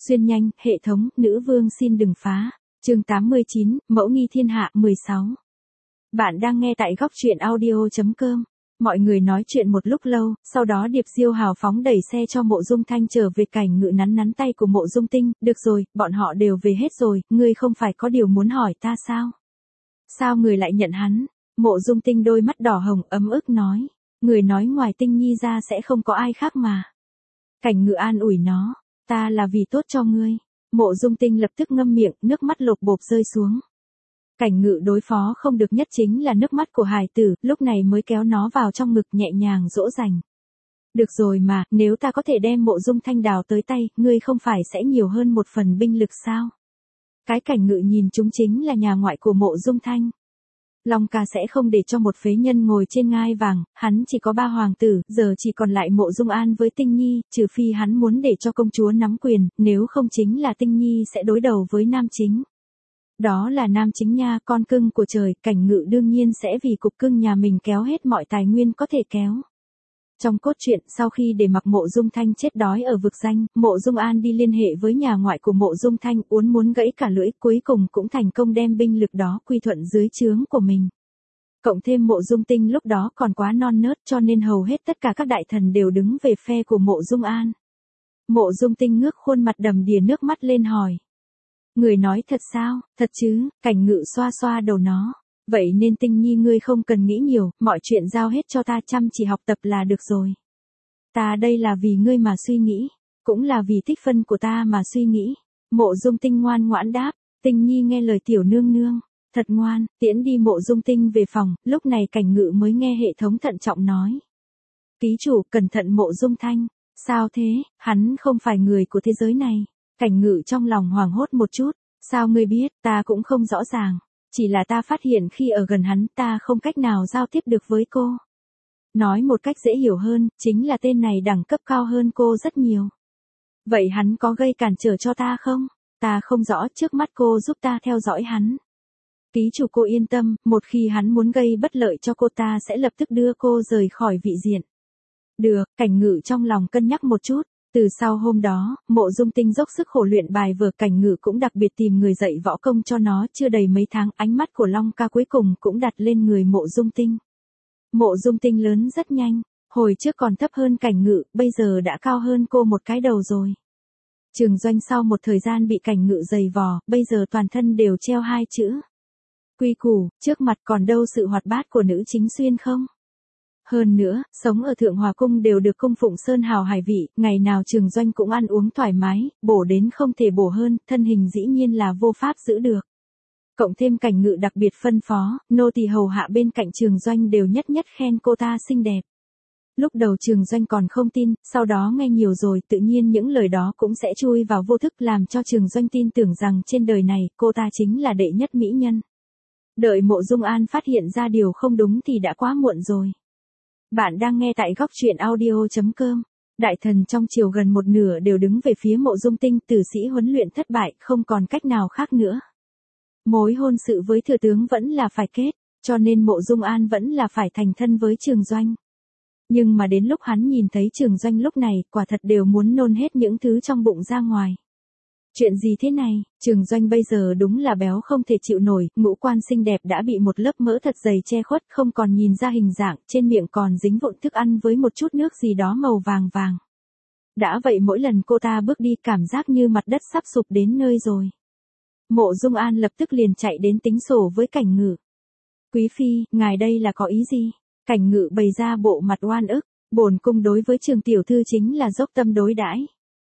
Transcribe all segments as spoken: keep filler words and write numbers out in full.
Xuyên nhanh, hệ thống, nữ vương xin đừng phá. Chương tám mươi chín, mẫu nghi thiên hạ mười sáu. Bạn đang nghe tại góc truyện audio chấm com. Mọi người nói chuyện một lúc lâu, sau đó Điệp Diêu hào phóng đẩy xe cho Mộ Dung Thanh trở về. Cảnh Ngự nắn nắn tay của Mộ Dung Tinh, được rồi, bọn họ đều về hết rồi, ngươi không phải có điều muốn hỏi ta sao? Sao người lại nhận hắn? Mộ Dung Tinh đôi mắt đỏ hồng ấm ức nói, người nói ngoài Tinh Nhi ra sẽ không có ai khác mà. Cảnh Ngự an ủi nó, ta là vì tốt cho ngươi. Mộ Dung Tinh lập tức ngâm miệng, nước mắt lột bột rơi xuống. Cảnh Ngự đối phó không được nhất chính là nước mắt của hài tử, lúc này mới kéo nó vào trong ngực nhẹ nhàng dỗ dành. Được rồi mà, nếu ta có thể đem Mộ Dung Thanh đào tới tay, ngươi không phải sẽ nhiều hơn một phần binh lực sao? Cái Cảnh Ngự nhìn chúng chính là nhà ngoại của Mộ Dung Thanh. Long ca sẽ không để cho một phế nhân ngồi trên ngai vàng, hắn chỉ có ba hoàng tử, giờ chỉ còn lại Mộ Dung An với Tinh Nhi, trừ phi hắn muốn để cho công chúa nắm quyền, nếu không chính là Tinh Nhi sẽ đối đầu với Nam Chính. Đó là Nam Chính nha, con cưng của trời. Cảnh Ngự đương nhiên sẽ vì cục cưng nhà mình kéo hết mọi tài nguyên có thể kéo. Trong cốt truyện, sau khi để mặc Mộ Dung Thanh chết đói ở vực danh, Mộ Dung An đi liên hệ với nhà ngoại của Mộ Dung Thanh, uốn muốn gãy cả lưỡi, cuối cùng cũng thành công đem binh lực đó quy thuận dưới trướng của mình. Cộng thêm Mộ Dung Tinh lúc đó còn quá non nớt, cho nên hầu hết tất cả các đại thần đều đứng về phe của Mộ Dung An. Mộ Dung Tinh ngước khuôn mặt đầm đìa nước mắt lên hỏi, người nói thật sao? Thật chứ? Cảnh Ngự xoa xoa đầu nó. Vậy nên Tinh Nhi ngươi không cần nghĩ nhiều, mọi chuyện giao hết cho ta, chăm chỉ học tập là được rồi. Ta đây là vì ngươi mà suy nghĩ, cũng là vì tích phân của ta mà suy nghĩ. Mộ Dung Tinh ngoan ngoãn đáp, Tinh Nhi nghe lời tiểu nương nương, thật ngoan. Tiễn đi Mộ Dung Tinh về phòng, lúc này Cảnh Ngự mới nghe hệ thống thận trọng nói. Ký chủ, cẩn thận Mộ Dung Thanh. Sao thế, hắn không phải người của thế giới này. Cảnh Ngự trong lòng hoảng hốt một chút, sao ngươi biết, ta cũng không rõ ràng. Chỉ là ta phát hiện khi ở gần hắn ta không cách nào giao tiếp được với cô. Nói một cách dễ hiểu hơn, chính là tên này đẳng cấp cao hơn cô rất nhiều. Vậy hắn có gây cản trở cho ta không? Ta không rõ, trước mắt cô giúp ta theo dõi hắn. Ký chủ cô yên tâm, một khi hắn muốn gây bất lợi cho cô ta sẽ lập tức đưa cô rời khỏi vị diện. Được, Cảnh Ngự trong lòng cân nhắc một chút. Từ sau hôm đó, Mộ Dung Tinh dốc sức khổ luyện bài vở. Cảnh Ngự cũng đặc biệt tìm người dạy võ công cho nó. Chưa đầy mấy tháng, ánh mắt của Long ca cuối cùng cũng đặt lên người Mộ Dung Tinh. Mộ Dung Tinh lớn rất nhanh, hồi trước còn thấp hơn Cảnh Ngự, bây giờ đã cao hơn cô một cái đầu rồi. Trường Doanh sau một thời gian bị Cảnh Ngự giày vò, bây giờ toàn thân đều treo hai chữ quy củ, trước mặt còn đâu sự hoạt bát của nữ chính xuyên không? Hơn nữa, sống ở Thượng Hòa Cung đều được cung phụng sơn hào hải vị, ngày nào Trường Doanh cũng ăn uống thoải mái, bổ đến không thể bổ hơn, thân hình dĩ nhiên là vô pháp giữ được. Cộng thêm Cảnh Ngự đặc biệt phân phó, nô tỳ hầu hạ bên cạnh Trường Doanh đều nhất nhất khen cô ta xinh đẹp. Lúc đầu Trường Doanh còn không tin, sau đó nghe nhiều rồi, tự nhiên những lời đó cũng sẽ chui vào vô thức làm cho Trường Doanh tin tưởng rằng trên đời này, cô ta chính là đệ nhất mỹ nhân. Đợi Mộ Dung An phát hiện ra điều không đúng thì đã quá muộn rồi. Bạn đang nghe tại góc truyện audio chấm com. Đại thần trong triều gần một nửa đều đứng về phía Mộ Dung Tinh, tử sĩ huấn luyện thất bại, không còn cách nào khác nữa. Mối hôn sự với thừa tướng vẫn là phải kết, cho nên Mộ Dung An vẫn là phải thành thân với Trường Doanh. Nhưng mà đến lúc hắn nhìn thấy Trường Doanh lúc này, quả thật đều muốn nôn hết những thứ trong bụng ra ngoài. Chuyện gì thế này? Trường Doanh bây giờ đúng là béo không thể chịu nổi, ngũ quan xinh đẹp đã bị một lớp mỡ thật dày che khuất, không còn nhìn ra hình dạng, trên miệng còn dính vụn thức ăn với một chút nước gì đó màu vàng vàng. Đã vậy mỗi lần cô ta bước đi cảm giác như mặt đất sắp sụp đến nơi rồi. Mộ Dung An lập tức liền chạy đến tính sổ với Cảnh Ngự. Quý phi, ngài đây là có ý gì? Cảnh Ngự bày ra bộ mặt oan ức, bổn cung đối với Trường tiểu thư chính là dốc tâm đối đãi.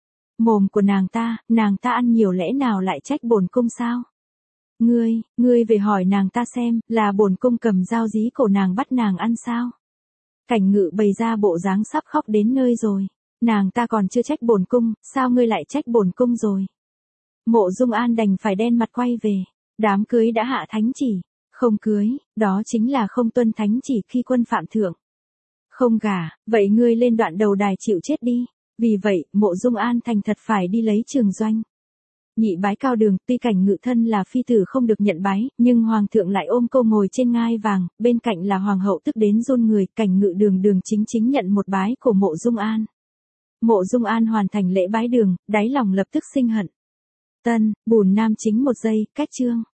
Mồm của nàng ta, nàng ta ăn nhiều lẽ nào lại trách bổn cung sao? Ngươi, ngươi về hỏi nàng ta xem, là bổn cung cầm dao dí cổ nàng bắt nàng ăn sao? Cảnh Ngự bày ra bộ dáng sắp khóc đến nơi rồi. Nàng ta còn chưa trách bổn cung, sao ngươi lại trách bổn cung rồi? Mộ Dung An đành phải đen mặt quay về. Đám cưới đã hạ thánh chỉ. Không cưới, đó chính là không tuân thánh chỉ khi quân phạm thượng. Không gả, vậy ngươi lên đoạn đầu đài chịu chết đi. Vì vậy, Mộ Dung An thành thật phải đi lấy Trường Doanh. Nhị bái cao đường, tuy Cảnh Ngự thân là phi tử không được nhận bái, nhưng hoàng thượng lại ôm cô ngồi trên ngai vàng, bên cạnh là hoàng hậu tức đến run người. Cảnh Ngự đường đường chính chính nhận một bái của Mộ Dung An. Mộ Dung An hoàn thành lễ bái đường, đáy lòng lập tức sinh hận. Tân, bùn nam chính một giây, cách chương.